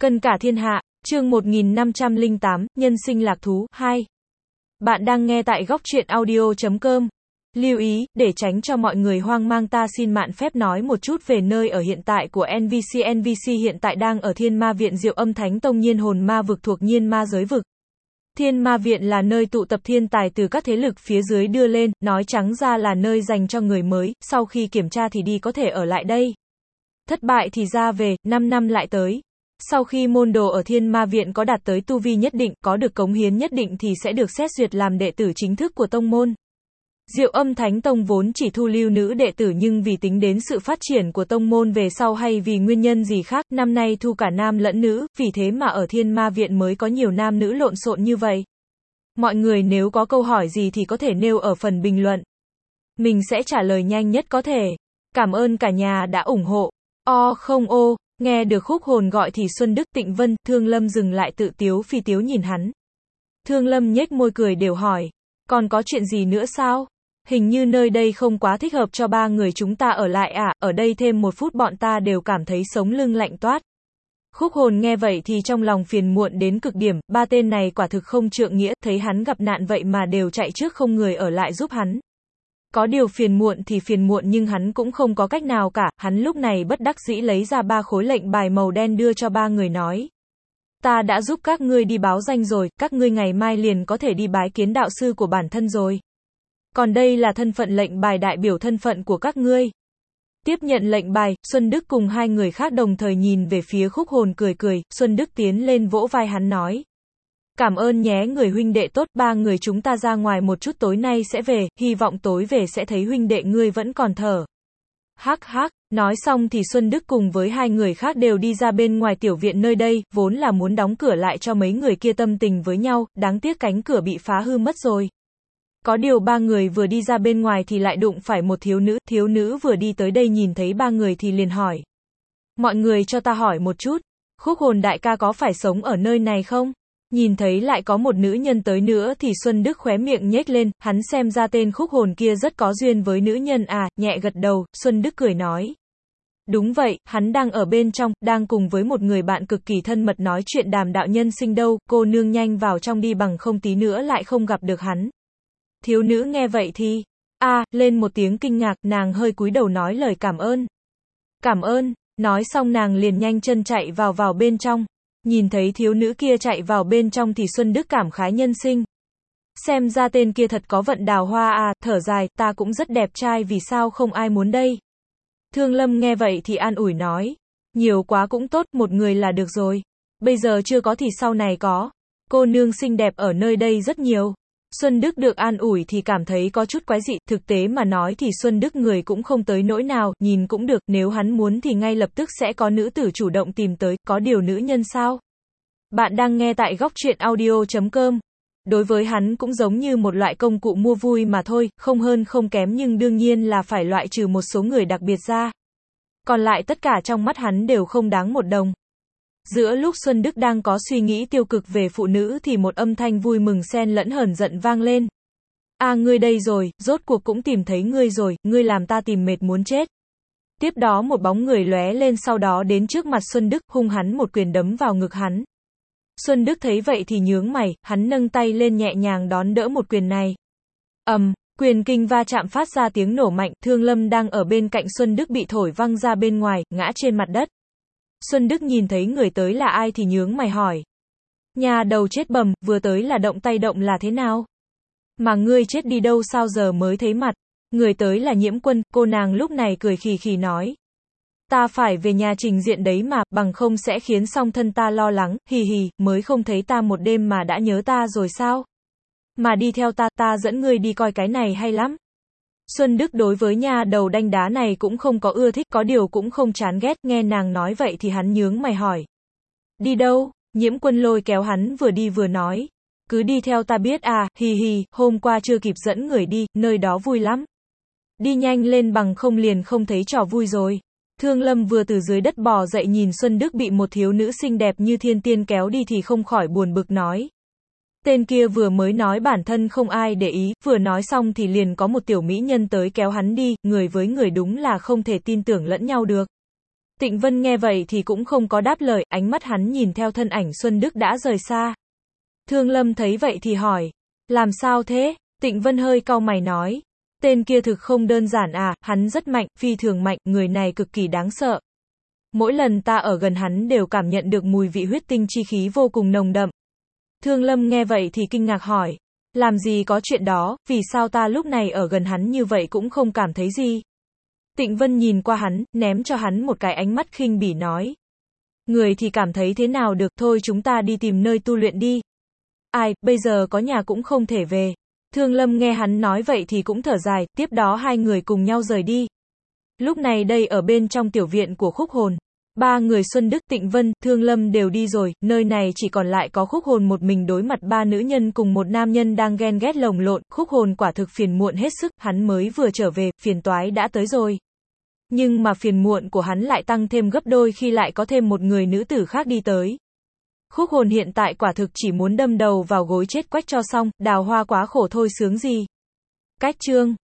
Cân cả thiên hạ, chương 1508, nhân sinh lạc thú, 2. Bạn đang nghe tại góc truyện audio.com. Lưu ý, để tránh cho mọi người hoang mang ta xin mạn phép nói một chút về nơi ở hiện tại của NVC. NVC hiện tại đang ở Thiên Ma Viện Diệu Âm Thánh Tông Nhiên Hồn Ma Vực thuộc Nhiên Ma Giới Vực. Thiên Ma Viện là nơi tụ tập thiên tài từ các thế lực phía dưới đưa lên, nói trắng ra là nơi dành cho người mới, sau khi kiểm tra thì đi có thể ở lại đây. Thất bại thì ra về, 5 năm lại tới. Sau khi môn đồ ở Thiên Ma Viện có đạt tới tu vi nhất định, có được cống hiến nhất định thì sẽ được xét duyệt làm đệ tử chính thức của tông môn. Diệu Âm Thánh Tông vốn chỉ thu lưu nữ đệ tử nhưng vì tính đến sự phát triển của tông môn về sau hay vì nguyên nhân gì khác, năm nay thu cả nam lẫn nữ, vì thế mà ở Thiên Ma Viện mới có nhiều nam nữ lộn xộn như vậy. Mọi người nếu có câu hỏi gì thì có thể nêu ở phần bình luận. Mình sẽ trả lời nhanh nhất có thể. Cảm ơn cả nhà đã ủng hộ. Nghe được Khúc Hồn gọi thì Xuân Đức, Tịnh Vân, Thương Lâm dừng lại tự tiếu phi tiếu nhìn hắn. Thương Lâm nhếch môi cười đều hỏi, còn có chuyện gì nữa sao? Hình như nơi đây không quá thích hợp cho ba người chúng ta ở lại à, ở đây thêm một phút bọn ta đều cảm thấy sống lưng lạnh toát. Khúc Hồn nghe vậy thì trong lòng phiền muộn đến cực điểm, ba tên này quả thực không trượng nghĩa, thấy hắn gặp nạn vậy mà đều chạy trước không người ở lại giúp hắn. Có điều phiền muộn thì phiền muộn nhưng hắn cũng không có cách nào cả, hắn lúc này bất đắc dĩ lấy ra 3 khối lệnh bài màu đen đưa cho ba người nói. Ta đã giúp các ngươi đi báo danh rồi, các ngươi ngày mai liền có thể đi bái kiến đạo sư của bản thân rồi. Còn đây là thân phận lệnh bài đại biểu thân phận của các ngươi. Tiếp nhận lệnh bài, Xuân Đức cùng hai người khác đồng thời nhìn về phía Khúc Hồn cười cười, Xuân Đức tiến lên vỗ vai hắn nói. Cảm ơn nhé người huynh đệ tốt, ba người chúng ta ra ngoài một chút tối nay sẽ về, hy vọng tối về sẽ thấy huynh đệ ngươi vẫn còn thở. Hắc hắc, nói xong thì Xuân Đức cùng với hai người khác đều đi ra bên ngoài tiểu viện nơi đây, vốn là muốn đóng cửa lại cho mấy người kia tâm tình với nhau, đáng tiếc cánh cửa bị phá hư mất rồi. Có điều ba người vừa đi ra bên ngoài thì lại đụng phải một thiếu nữ vừa đi tới đây nhìn thấy ba người thì liền hỏi. Mọi người cho ta hỏi một chút, Khúc Hồn đại ca có phải sống ở nơi này không? Nhìn thấy lại có một nữ nhân tới nữa thì Xuân Đức khóe miệng nhếch lên, hắn xem ra tên Khúc Hồn kia rất có duyên với nữ nhân à, nhẹ gật đầu, Xuân Đức cười nói. Đúng vậy, hắn đang ở bên trong, đang cùng với một người bạn cực kỳ thân mật nói chuyện đàm đạo nhân sinh đâu, cô nương nhanh vào trong đi bằng không tí nữa lại không gặp được hắn. Thiếu nữ nghe vậy thì, lên một tiếng kinh ngạc, nàng hơi cúi đầu nói lời cảm ơn. Cảm ơn, nói xong nàng liền nhanh chân chạy vào bên trong. Nhìn thấy thiếu nữ kia chạy vào bên trong thì Xuân Đức cảm khái nhân sinh. Xem ra tên kia thật có vận đào hoa à, thở dài, ta cũng rất đẹp trai vì sao không ai muốn đây. Thương Lâm nghe vậy thì an ủi nói. Nhiều quá cũng tốt, một người là được rồi. Bây giờ chưa có thì sau này có. Cô nương xinh đẹp ở nơi đây rất nhiều. Xuân Đức được an ủi thì cảm thấy có chút quái dị, thực tế mà nói thì Xuân Đức người cũng không tới nỗi nào, nhìn cũng được, nếu hắn muốn thì ngay lập tức sẽ có nữ tử chủ động tìm tới, có điều nữ nhân sao? Bạn đang nghe tại góc truyện audio.com. Đối với hắn cũng giống như một loại công cụ mua vui mà thôi, không hơn không kém nhưng đương nhiên là phải loại trừ một số người đặc biệt ra. Còn lại tất cả trong mắt hắn đều không đáng một đồng. Giữa lúc Xuân Đức đang có suy nghĩ tiêu cực về phụ nữ thì một âm thanh vui mừng xen lẫn hờn giận vang lên. Ngươi đây rồi, rốt cuộc cũng tìm thấy ngươi rồi, ngươi làm ta tìm mệt muốn chết. Tiếp đó một bóng người lóe lên sau đó đến trước mặt Xuân Đức, hung hắn một quyền đấm vào ngực hắn. Xuân Đức thấy vậy thì nhướng mày, hắn nâng tay lên nhẹ nhàng đón đỡ một quyền này. Quyền kinh va chạm phát ra tiếng nổ mạnh, Thương Lâm đang ở bên cạnh Xuân Đức bị thổi văng ra bên ngoài, ngã trên mặt đất. Xuân Đức nhìn thấy người tới là ai thì nhướng mày hỏi. Nhà đầu chết bầm, vừa tới là động tay động là thế nào? Mà ngươi chết đi đâu sao giờ mới thấy mặt? Người tới là Nhiễm Quân, cô nàng lúc này cười khì khì nói. Ta phải về nhà trình diện đấy mà, bằng không sẽ khiến song thân ta lo lắng, mới không thấy ta một đêm mà đã nhớ ta rồi sao? Mà đi theo ta dẫn ngươi đi coi cái này hay lắm. Xuân Đức đối với nhà đầu đanh đá này cũng không có ưa thích, có điều cũng không chán ghét, nghe nàng nói vậy thì hắn nhướng mày hỏi. Đi đâu? Nhiễm Quân lôi kéo hắn vừa đi vừa nói. Cứ đi theo ta biết à, hôm qua chưa kịp dẫn người đi, nơi đó vui lắm. Đi nhanh lên bằng không liền không thấy trò vui rồi. Thương Lâm vừa từ dưới đất bò dậy nhìn Xuân Đức bị một thiếu nữ xinh đẹp như thiên tiên kéo đi thì không khỏi buồn bực nói. Tên kia vừa mới nói bản thân không ai để ý, vừa nói xong thì liền có một tiểu mỹ nhân tới kéo hắn đi, người với người đúng là không thể tin tưởng lẫn nhau được. Tịnh Vân nghe vậy thì cũng không có đáp lời, ánh mắt hắn nhìn theo thân ảnh Xuân Đức đã rời xa. Thương Lâm thấy vậy thì hỏi, làm sao thế? Tịnh Vân hơi cau mày nói, tên kia thực không đơn giản à, hắn rất mạnh, phi thường mạnh, người này cực kỳ đáng sợ. Mỗi lần ta ở gần hắn đều cảm nhận được mùi vị huyết tinh chi khí vô cùng nồng đậm. Thương Lâm nghe vậy thì kinh ngạc hỏi, làm gì có chuyện đó, vì sao ta lúc này ở gần hắn như vậy cũng không cảm thấy gì? Tịnh Vân nhìn qua hắn, ném cho hắn một cái ánh mắt khinh bỉ nói, người thì cảm thấy thế nào được, thôi chúng ta đi tìm nơi tu luyện đi. Ai, bây giờ có nhà cũng không thể về. Thương Lâm nghe hắn nói vậy thì cũng thở dài, tiếp đó hai người cùng nhau rời đi. Lúc này đây ở bên trong tiểu viện của Khúc Hồn, ba người Xuân Đức, Tịnh Vân, Thương Lâm đều đi rồi, nơi này chỉ còn lại có Khúc Hồn một mình đối mặt ba nữ nhân cùng một nam nhân đang ghen ghét lồng lộn. Khúc Hồn quả thực phiền muộn hết sức, hắn mới vừa trở về, phiền toái đã tới rồi. Nhưng mà phiền muộn của hắn lại tăng thêm gấp đôi khi lại có thêm một người nữ tử khác đi tới. Khúc Hồn hiện tại quả thực chỉ muốn đâm đầu vào gối chết quách cho xong, Đào Hoa quá khổ thôi sướng gì. Cách chương